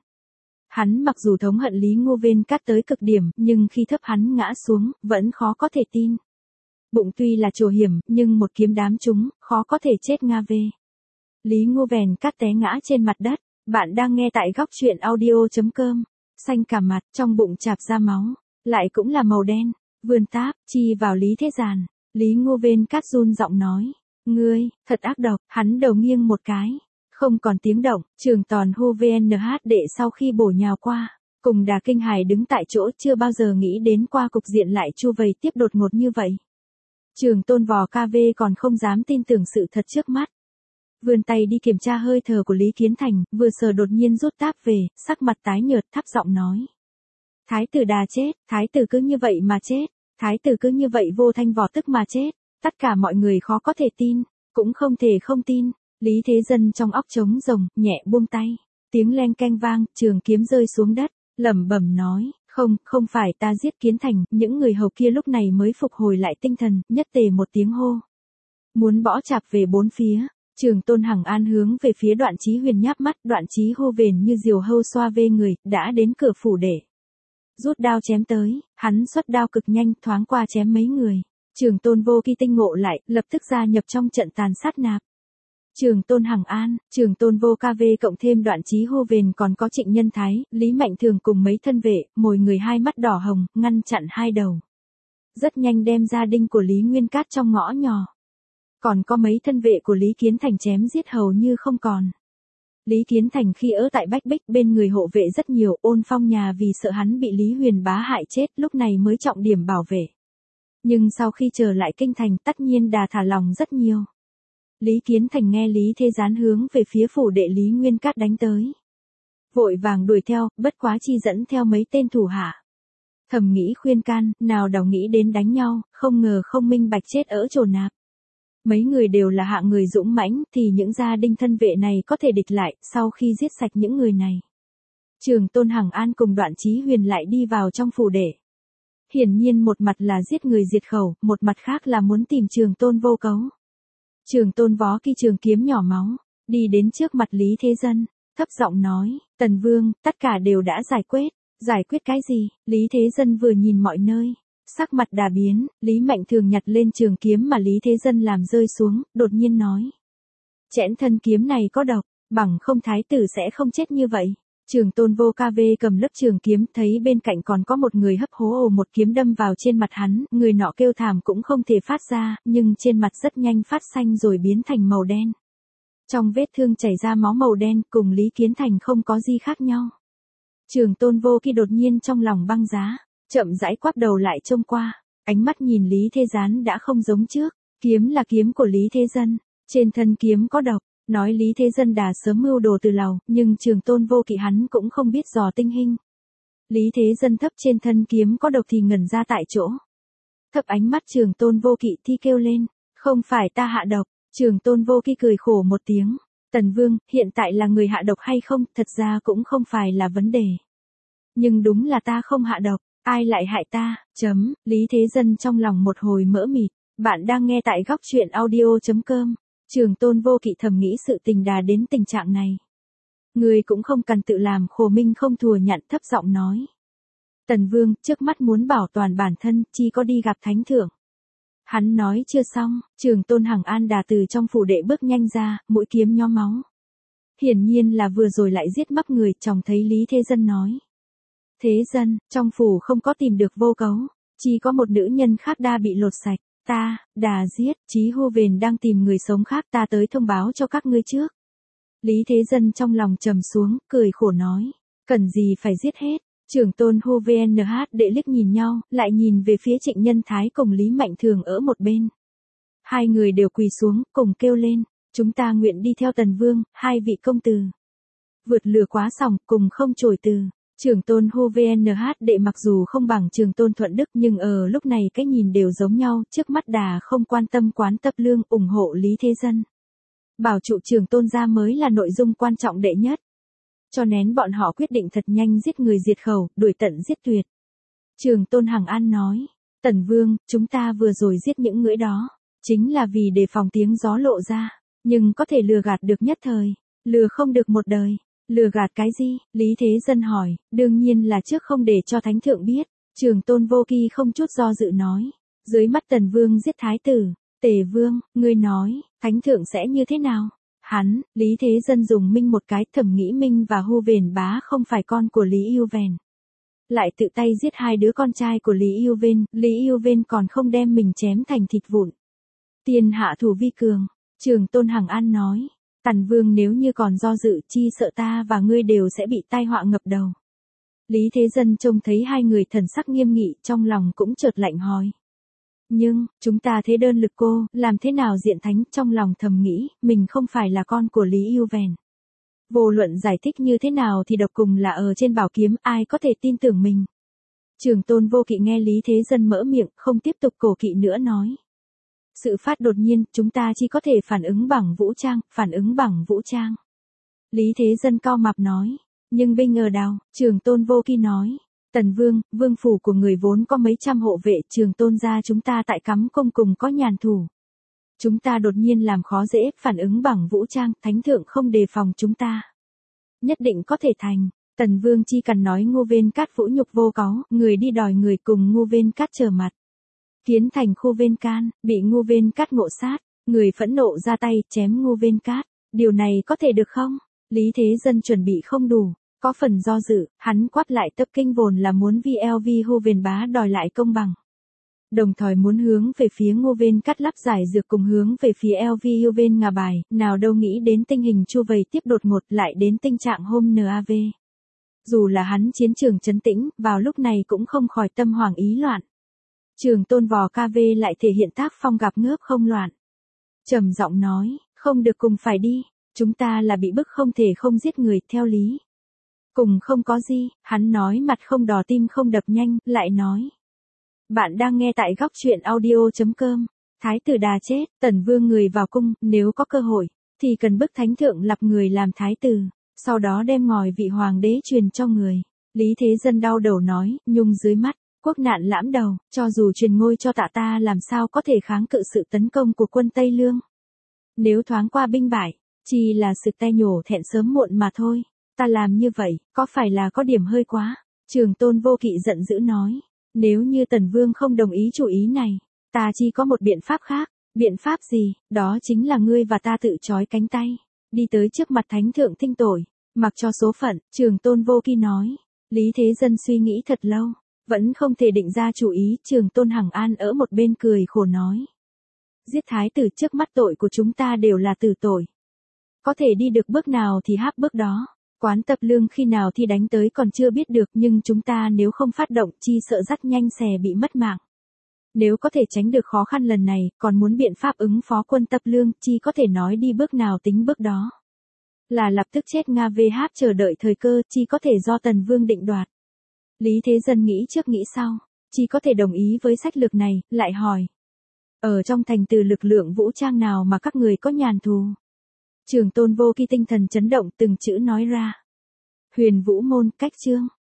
Hắn mặc dù thống hận Lý Ngô Viên Cát tới cực điểm, nhưng khi thấp hắn ngã xuống, vẫn khó có thể tin. Bụng tuy là chỗ hiểm, nhưng một kiếm đám chúng, khó có thể chết nga về. Lý Ngô Viên Cát té ngã trên mặt đất. Bạn đang nghe tại góc truyện audio.com. Xanh cả mặt, trong bụng chạp ra máu, lại cũng là màu đen. Vươn táp, chi vào Lý Thế Giàn. Lý Ngô Viên Cát run giọng nói, ngươi, thật ác độc. Hắn đầu nghiêng một cái, không còn tiếng động. Trường Toàn hô VNH đệ sau khi bổ nhào qua, cùng Đà Kinh Hải đứng tại chỗ, chưa bao giờ nghĩ đến qua cục diện lại chu vây tiếp đột ngột như vậy. Trường Tôn vò KV còn không dám tin tưởng sự thật trước mắt. Vươn tay đi kiểm tra hơi thở của Lý Kiến Thành, vừa sờ đột nhiên rút táp về, sắc mặt tái nhợt, thấp giọng nói. Thái tử Đà chết, thái tử cứ như vậy mà chết, thái tử cứ như vậy vô thanh vỏ tức mà chết. Tất cả mọi người khó có thể tin, cũng không thể không tin. Lý Thế Dân trong óc trống rồng, nhẹ buông tay. Tiếng leng keng vang, trường kiếm rơi xuống đất, lẩm bẩm nói, không phải ta giết Kiến Thành. Những người hầu kia lúc này mới phục hồi lại tinh thần, nhất tề một tiếng hô. Muốn bỏ chạp về bốn phía. Trường Tôn Hằng An hướng về phía Đoạn Chí Huyền nháp mắt, Đoạn Chí hô vền như diều hâu xoa vê người, đã đến cửa phủ để rút đao chém tới. Hắn xuất đao cực nhanh, thoáng qua chém mấy người. Trường Tôn Vô Kỳ tinh ngộ lại, lập tức gia nhập trong trận tàn sát nạp. Trường Tôn Hằng An, Trường Tôn Vô KV cộng thêm Đoạn Chí hô vền còn có Trịnh Nhân Thái, Lý Mạnh Thường cùng mấy thân vệ, mồi người hai mắt đỏ hồng, ngăn chặn hai đầu. Rất nhanh đem gia đinh của Lý Nguyên Cát trong ngõ nhỏ. Còn có mấy thân vệ của Lý Kiến Thành chém giết hầu như không còn. Lý Kiến Thành khi ở tại Bách Bích bên người hộ vệ rất nhiều, Ôn Phong nhà vì sợ hắn bị Lý Huyền Bá hại chết lúc này mới trọng điểm bảo vệ. Nhưng sau khi trở lại kinh thành tất nhiên Đà thả lòng rất nhiều. Lý Kiến Thành nghe Lý Thế Gián hướng về phía phủ đệ Lý Nguyên Cát đánh tới. Vội vàng đuổi theo, bất quá chi dẫn theo mấy tên thủ hạ. Thầm nghĩ khuyên can, nào đào nghĩ đến đánh nhau, không ngờ không minh bạch chết ở chỗ nạp. Mấy người đều là hạng người dũng mãnh, thì những gia đinh thân vệ này có thể địch lại, sau khi giết sạch những người này. Trường Tôn Hằng An cùng Đoạn Chí Huyền lại đi vào trong phủ đệ. Hiển nhiên một mặt là giết người diệt khẩu, một mặt khác là muốn tìm Trường Tôn Vô Cấu. Trường Tôn Vó Kỳ trường kiếm nhỏ máu, đi đến trước mặt Lý Thế Dân, thấp giọng nói, Tần Vương, tất cả đều đã giải quyết cái gì? Lý Thế Dân vừa nhìn mọi nơi, sắc mặt đà biến, Lý Mạnh Thường nhặt lên trường kiếm mà Lý Thế Dân làm rơi xuống, đột nhiên nói. Chẽn thân kiếm này có độc, bằng không thái tử sẽ không chết như vậy. Trường Tôn Vô KV cầm lớp trường kiếm, thấy bên cạnh còn có một người hấp hố ồ một kiếm đâm vào trên mặt hắn, người nọ kêu thảm cũng không thể phát ra, nhưng trên mặt rất nhanh phát xanh rồi biến thành màu đen. Trong vết thương chảy ra máu màu đen, cùng Lý Kiến Thành không có gì khác nhau. Trường Tôn Vô Kỳ đột nhiên trong lòng băng giá, chậm rãi quắp đầu lại trông qua, ánh mắt nhìn Lý Thế Gián đã không giống trước, kiếm là kiếm của Lý Thế Dân, trên thân kiếm có độc. Nói Lý Thế Dân Đà sớm mưu đồ từ lầu, nhưng Trường Tôn Vô Kỵ hắn cũng không biết dò tinh hình. Lý Thế Dân thấp trên thân kiếm có độc thì ngẩn ra tại chỗ. Thấp ánh mắt Trường Tôn Vô Kỵ thi kêu lên, không phải ta hạ độc. Trường Tôn Vô Kỵ cười khổ một tiếng, Tần Vương, hiện tại là người hạ độc hay không, thật ra cũng không phải là vấn đề. Nhưng đúng là ta không hạ độc, ai lại hại ta, Lý Thế Dân trong lòng một hồi mỡ mịt, bạn đang nghe tại góc truyện audio.com. Trường Tôn Vô Kỵ thầm nghĩ sự tình Đà đến tình trạng này. Người cũng không cần tự làm khổ minh không thùa nhận, thấp giọng nói. Tần Vương, trước mắt muốn bảo toàn bản thân, chỉ có đi gặp Thánh Thượng. Hắn nói chưa xong, Trường Tôn Hằng An Đà từ trong phủ đệ bước nhanh ra, mũi kiếm nho máu. Hiển nhiên là vừa rồi lại giết mắc người, chồng thấy Lý Thế Dân nói. Thế Dân, trong phủ không có tìm được Vô Cấu, chỉ có một nữ nhân khác đa bị lột sạch. Đà giết, Chí Hô Vền đang tìm người sống khác, ta tới thông báo cho các ngươi trước. Lý Thế Dân trong lòng trầm xuống, cười khổ nói, cần gì phải giết hết. Trưởng tôn Hô VNH đệ liếc nhìn nhau, lại nhìn về phía Trịnh Nhân Thái cùng Lý Mạnh Thường ở một bên. Hai người đều quỳ xuống, cùng kêu lên, chúng ta nguyện đi theo Tần Vương, hai vị công tử. Vượt lửa quá sòng, cùng không chối từ. Trưởng tôn Hô VNH đệ mặc dù không bằng trưởng tôn Thuận Đức nhưng ở lúc này cái nhìn đều giống nhau, trước mắt Đà không quan tâm Quán Tập Lương, ủng hộ Lý Thế Dân. Bảo trụ trưởng tôn gia mới là nội dung quan trọng đệ nhất. Cho nên bọn họ quyết định thật nhanh giết người diệt khẩu, đuổi tận giết tuyệt. Trưởng tôn Hằng An nói, Tần Vương, chúng ta vừa rồi giết những ngưỡi đó, chính là vì đề phòng tiếng gió lộ ra, nhưng có thể lừa gạt được nhất thời, lừa không được một đời. Lừa gạt cái gì? Lý Thế Dân hỏi, đương nhiên là trước không để cho Thánh Thượng biết. Trưởng tôn Vô Kỳ không chút do dự nói, dưới mắt Tần Vương giết Thái tử, Tề Vương, ngươi nói, Thánh Thượng sẽ như thế nào? Hắn, Lý Thế Dân dùng Minh một cái, thầm nghĩ Minh và Hô Vền Bá không phải con của Lý Yêu Vèn. Lại tự tay giết hai đứa con trai của Lý Yêu Vên, Lý Yêu Vên còn không đem mình chém thành thịt vụn. Tiên hạ thủ vi cường, Trưởng tôn Hằng An nói. Tần Vương nếu như còn do dự, chi sợ ta và ngươi đều sẽ bị tai họa ngập đầu. Lý Thế Dân trông thấy hai người thần sắc nghiêm nghị, trong lòng cũng chợt lạnh hỏi. Nhưng, chúng ta thế đơn lực cô, làm thế nào diện thánh, trong lòng thầm nghĩ, mình không phải là con của Lý Yêu Vèn. Vô luận giải thích như thế nào thì độc cùng là ở trên bảo kiếm, ai có thể tin tưởng mình. Trưởng tôn Vô Kỵ nghe Lý Thế Dân mở miệng, không tiếp tục cổ kỵ nữa nói. Sự phát đột nhiên, chúng ta chỉ có thể phản ứng bằng vũ trang. Lý Thế Dân cao mập nói, nhưng binh ở đâu? Trưởng tôn Vô Kỳ nói, Tần Vương, vương phủ của người vốn có mấy trăm hộ vệ, trưởng tôn gia chúng ta tại cắm công cùng có nhàn thủ. Chúng ta đột nhiên làm khó dễ, phản ứng bằng vũ trang, Thánh Thượng không đề phòng chúng ta. Nhất định có thể thành. Tần Vương chi cần nói Ngô Vên Cát vũ nhục vô cáu, người đi đòi người cùng Ngô Vên Cát trở mặt. Kiến thành Khô Vên Can, bị Ngô Vên Cát ngộ sát, người phẫn nộ ra tay, chém Ngô Vên Cát. Điều này có thể được không? Lý Thế Dân chuẩn bị không đủ, có phần do dự, hắn quát lại Tập Kinh vốn là muốn VLV Hô Vên Bá đòi lại công bằng. Đồng thời muốn hướng về phía Ngô Vên Cát lắp giải dược cùng hướng về phía LV Hô Vên Ngà Bài, nào đâu nghĩ đến tình hình chu vây tiếp đột ngột lại đến tình trạng hôm NAV. Dù là hắn chiến trường trấn tĩnh, vào lúc này cũng không khỏi tâm hoảng ý loạn. Trường tôn Vò KV lại thể hiện tác phong gặp ngớp không loạn. Trầm giọng nói, không được cùng phải đi, chúng ta là bị bức không thể không giết người, theo lý. Cùng không có gì, hắn nói mặt không đỏ tim không đập nhanh, lại nói. Bạn đang nghe tại góc truyện audio.com. Thái tử Đà chết, Tần Vương người vào cung, nếu có cơ hội, thì cần bức Thánh Thượng lập người làm thái tử, sau đó đem ngòi vị hoàng đế truyền cho người. Lý Thế Dân đau đầu nói, nhung dưới mắt, quốc nạn lãm đầu, cho dù truyền ngôi cho tạ ta làm sao có thể kháng cự sự tấn công của quân Tây Lương. Nếu thoáng qua binh bại, chỉ là sự te nhổ thẹn sớm muộn mà thôi, ta làm như vậy, có phải là có điểm hơi quá? Trường tôn Vô Kỵ giận dữ nói, nếu như Tần Vương không đồng ý chủ ý này, ta chỉ có một biện pháp khác. Biện pháp gì? Đó chính là ngươi và ta tự trói cánh tay, đi tới trước mặt Thánh Thượng thinh tội, mặc cho số phận. Trường tôn Vô Kỵ nói. Lý Thế Dân suy nghĩ thật lâu, vẫn không thể định ra chủ ý. Trường tôn Hằng An ở một bên cười khổ nói, giết thái tử trước mắt tội của chúng ta đều là tử tội, có thể đi được bước nào thì háp bước đó. Quán Tập Lương khi nào thì đánh tới còn chưa biết được, nhưng chúng ta nếu không phát động chi sợ dắt nhanh xè bị mất mạng. Nếu có thể tránh được khó khăn lần này, còn muốn biện pháp ứng phó quân Tập Lương, chi có thể nói đi bước nào tính bước đó. Là lập tức chết Nga VH chờ đợi thời cơ, chi có thể do Tần Vương định đoạt. Lý Thế Dân nghĩ trước nghĩ sau, chi có thể đồng ý với sách lược này, lại hỏi. Ở trong thành từ lực lượng vũ trang nào mà các người có nhàn thù? Trường tôn Vô Kỵ tinh thần chấn động từng chữ nói ra. Huyền Vũ Môn, Cách Chương.